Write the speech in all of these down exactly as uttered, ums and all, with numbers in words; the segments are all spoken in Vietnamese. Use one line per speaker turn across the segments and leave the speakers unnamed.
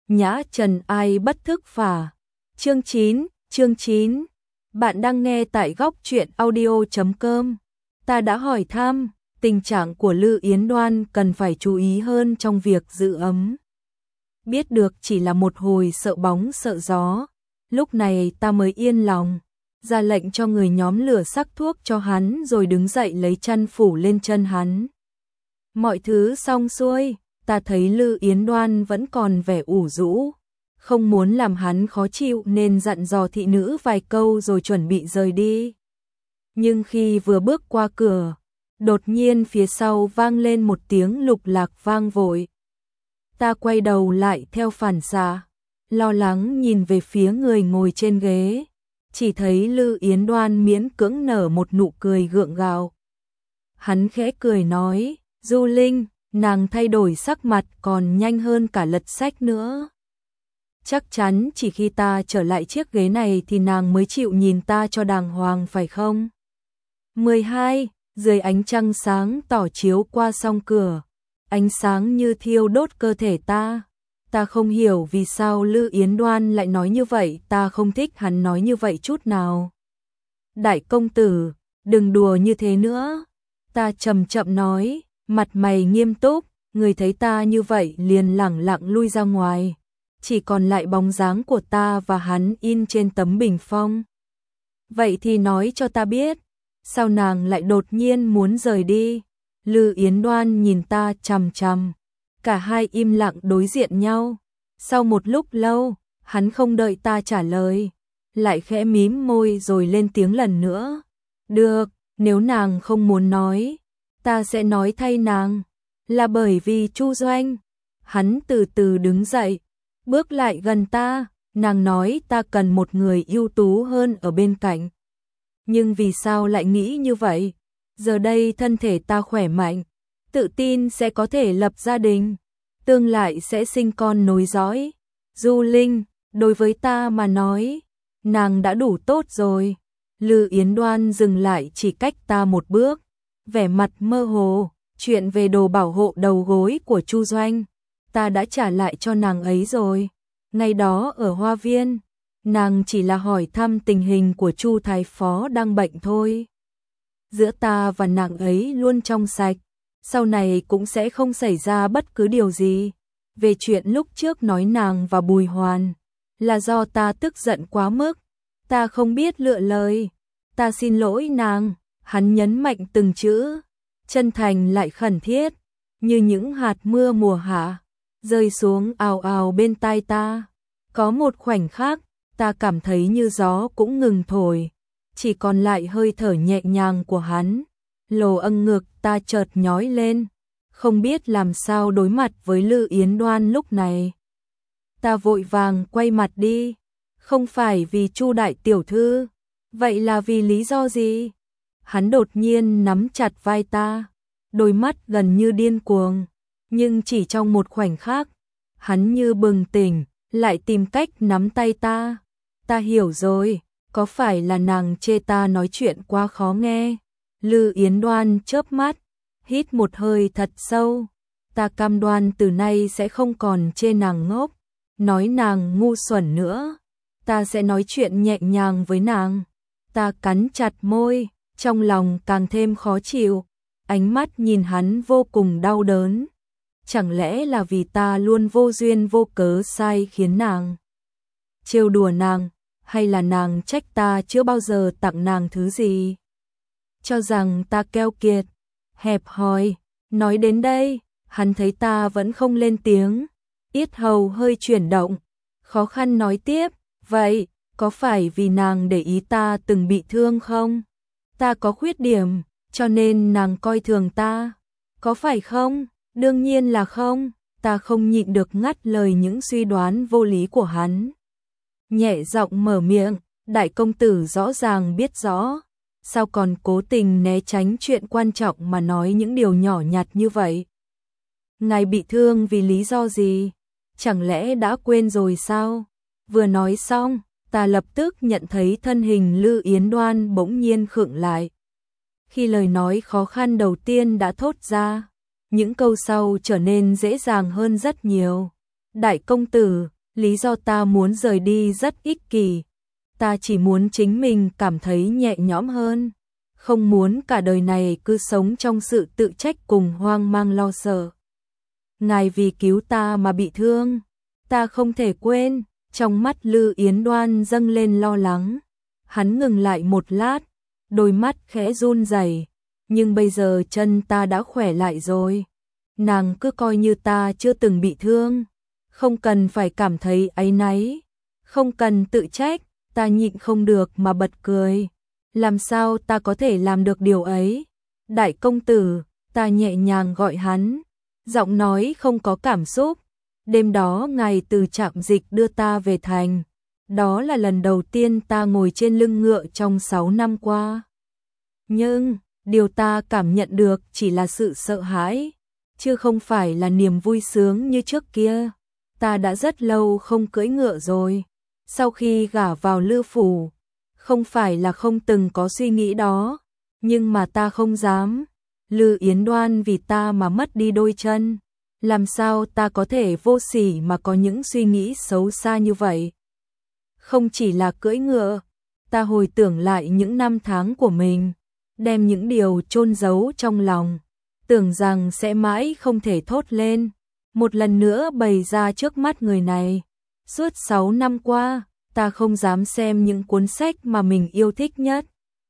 Nhã trần ai bất thức phả. Chương chín, chương chín. Bạn đang nghe tại góc truyện audio chấm com. Ta đã hỏi thăm, tình trạng của Lư Yến Đoan cần phải chú ý hơn trong việc giữ ấm. Biết được chỉ là một hồi sợ bóng sợ gió, lúc này ta mới yên lòng, ra lệnh cho người nhóm lửa sắc thuốc cho hắn rồi đứng dậy lấy chăn phủ lên chân hắn. Mọi thứ xong xuôi, ta thấy Lư Yến Đoan vẫn còn vẻ ủ rũ, không muốn làm hắn khó chịu nên dặn dò thị nữ vài câu rồi chuẩn bị rời đi. Nhưng khi vừa bước qua cửa, đột nhiên phía sau vang lên một tiếng lục lạc vang vội. Ta quay đầu lại theo phản xạ, lo lắng nhìn về phía người ngồi trên ghế, chỉ thấy Lư Yến Đoan miễn cưỡng nở một nụ cười gượng gạo. Hắn khẽ cười nói, Du Linh, nàng thay đổi sắc mặt còn nhanh hơn cả lật sách nữa. Chắc chắn chỉ khi ta trở lại chiếc ghế này thì nàng mới chịu nhìn ta cho đàng hoàng phải không? mười hai. Dưới ánh trăng sáng tỏ chiếu qua song cửa, ánh sáng như thiêu đốt cơ thể ta. Ta không hiểu vì sao Lư Yến Đoan lại nói như vậy, ta không thích hắn nói như vậy chút nào. Đại công tử, đừng đùa như thế nữa. Ta chậm chậm nói, mặt mày nghiêm túc, người thấy ta như vậy liền lẳng lặng lui ra ngoài. Chỉ còn lại bóng dáng của ta và hắn in trên tấm bình phong. Vậy thì nói cho ta biết, sao nàng lại đột nhiên muốn rời đi? Lư Yến Đoan nhìn ta chằm chằm, cả hai im lặng đối diện nhau. Sau một lúc lâu, hắn không đợi ta trả lời, lại khẽ mím môi rồi lên tiếng lần nữa. Được, nếu nàng không muốn nói, ta sẽ nói thay nàng, là bởi vì Chu Doanh. Hắn từ từ đứng dậy, bước lại gần ta, nàng nói ta cần một người ưu tú hơn ở bên cạnh. Nhưng vì sao lại nghĩ như vậy? Giờ đây thân thể ta khỏe mạnh, tự tin sẽ có thể lập gia đình, tương lai sẽ sinh con nối dõi. Du Linh, đối với ta mà nói, nàng đã đủ tốt rồi. Lư Yến Đoan dừng lại chỉ cách ta một bước, vẻ mặt mơ hồ, chuyện về đồ bảo hộ đầu gối của Chu Doanh, ta đã trả lại cho nàng ấy rồi. Ngày đó ở Hoa Viên, nàng chỉ là hỏi thăm tình hình của Chu Thái Phó đang bệnh thôi. Giữa ta và nàng ấy luôn trong sạch, sau này cũng sẽ không xảy ra bất cứ điều gì. Về chuyện lúc trước nói nàng và Bùi Hoàn, là do ta tức giận quá mức, ta không biết lựa lời. Ta xin lỗi nàng. Hắn nhấn mạnh từng chữ, chân thành lại khẩn thiết, như những hạt mưa mùa hạ, rơi xuống ào ào bên tai ta. Có một khoảnh khắc, ta cảm thấy như gió cũng ngừng thổi, chỉ còn lại hơi thở nhẹ nhàng của hắn. Lồ âng ngực ta chợt nhói lên, không biết làm sao đối mặt với Lư Yến Đoan lúc này. Ta vội vàng quay mặt đi, không phải vì Chu đại tiểu thư, vậy là vì lý do gì? Hắn đột nhiên nắm chặt vai ta, đôi mắt gần như điên cuồng, nhưng chỉ trong một khoảnh khắc, hắn như bừng tỉnh, lại tìm cách nắm tay ta. Ta hiểu rồi, có phải là nàng chê ta nói chuyện quá khó nghe? Lư Yến Đoan chớp mắt, hít một hơi thật sâu. Ta cam đoan từ nay sẽ không còn chê nàng ngốc, nói nàng ngu xuẩn nữa. Ta sẽ nói chuyện nhẹ nhàng với nàng. Ta cắn chặt môi, trong lòng càng thêm khó chịu, ánh mắt nhìn hắn vô cùng đau đớn. Chẳng lẽ là vì ta luôn vô duyên vô cớ sai khiến nàng trêu đùa nàng, hay là nàng trách ta chưa bao giờ tặng nàng thứ gì? Cho rằng ta keo kiệt, hẹp hòi. Nói đến đây, hắn thấy ta vẫn không lên tiếng, yết hầu hơi chuyển động, khó khăn nói tiếp, vậy, có phải vì nàng để ý ta từng bị thương không? Ta có khuyết điểm, cho nên nàng coi thường ta, có phải không? Đương nhiên là không. Ta không nhịn được ngắt lời những suy đoán vô lý của hắn. Nhẹ giọng mở miệng, đại công tử rõ ràng biết rõ, sao còn cố tình né tránh chuyện quan trọng mà nói những điều nhỏ nhặt như vậy? Ngài bị thương vì lý do gì? Chẳng lẽ đã quên rồi sao? Vừa nói xong, ta lập tức nhận thấy thân hình Lư Yến Đoan bỗng nhiên khựng lại. Khi lời nói khó khăn đầu tiên đã thốt ra, những câu sau trở nên dễ dàng hơn rất nhiều. Đại công tử, Lý do ta muốn rời đi rất ích kỷ. Ta chỉ muốn chính mình cảm thấy nhẹ nhõm hơn. Không muốn cả đời này cứ sống trong sự tự trách cùng hoang mang lo sợ. Ngài vì cứu ta mà bị thương. Ta không thể quên. Trong mắt Lư Yến Đoan dâng lên lo lắng. Hắn ngừng lại một lát. Đôi mắt khẽ run rẩy. Nhưng bây giờ chân ta đã khỏe lại rồi. Nàng cứ coi như ta chưa từng bị thương. Không cần phải cảm thấy áy náy. Không cần tự trách. Ta nhịn không được mà bật cười. Làm sao ta có thể làm được điều ấy? Đại công tử, ta nhẹ nhàng gọi hắn. Giọng nói không có cảm xúc. Đêm đó ngài từ Trạm Dịch đưa ta về thành. Đó là lần đầu tiên ta ngồi trên lưng ngựa trong sáu năm qua. Nhưng, điều ta cảm nhận được chỉ là sự sợ hãi, chứ không phải là niềm vui sướng như trước kia. Ta đã rất lâu không cưỡi ngựa rồi. Sau khi gả vào Lư phủ, không phải là không từng có suy nghĩ đó, nhưng mà ta không dám. Lư Yến Đoan vì ta mà mất đi đôi chân. Làm sao ta có thể vô sỉ mà có những suy nghĩ xấu xa như vậy? Không chỉ là cưỡi ngựa, ta hồi tưởng lại những năm tháng của mình, đem những điều chôn giấu trong lòng, tưởng rằng sẽ mãi không thể thốt lên, một lần nữa bày ra trước mắt người này. Suốt sáu năm qua, ta không dám xem những cuốn sách mà mình yêu thích nhất.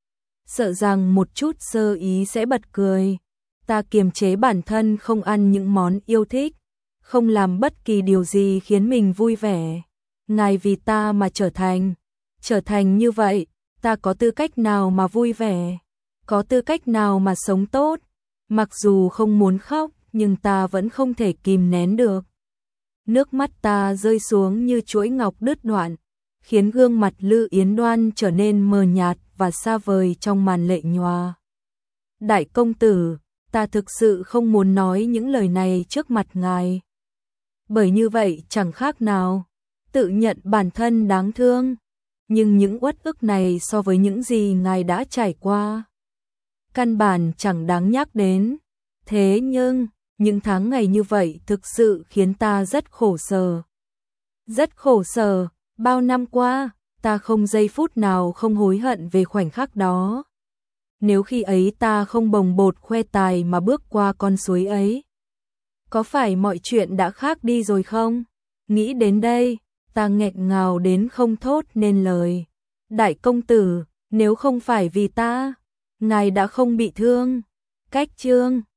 Sợ rằng một chút sơ ý sẽ bật cười. Ta kiềm chế bản thân không ăn những món yêu thích, không làm bất kỳ điều gì khiến mình vui vẻ. Ngài vì ta mà trở thành, trở thành như vậy, ta có tư cách nào mà vui vẻ? Có tư cách nào mà sống tốt? Mặc dù không muốn khóc, nhưng ta vẫn không thể kìm nén được. Nước mắt ta rơi xuống như chuỗi ngọc đứt đoạn, khiến gương mặt Lư Yến Đoan trở nên mờ nhạt và xa vời trong màn lệ nhòa. Đại công tử, ta thực sự không muốn nói những lời này trước mặt ngài. Bởi như vậy chẳng khác nào tự nhận bản thân đáng thương, nhưng những uất ức này so với những gì ngài đã trải qua, căn bản chẳng đáng nhắc đến. Thế nhưng, những tháng ngày như vậy thực sự khiến ta rất khổ sở. Rất khổ sở, bao năm qua, ta không giây phút nào không hối hận về khoảnh khắc đó. Nếu khi ấy ta không bồng bột khoe tài mà bước qua con suối ấy, có phải mọi chuyện đã khác đi rồi không? Nghĩ đến đây, ta nghẹn ngào đến không thốt nên lời. Đại công tử, nếu không phải vì ta, ngài đã không bị thương. Cách chương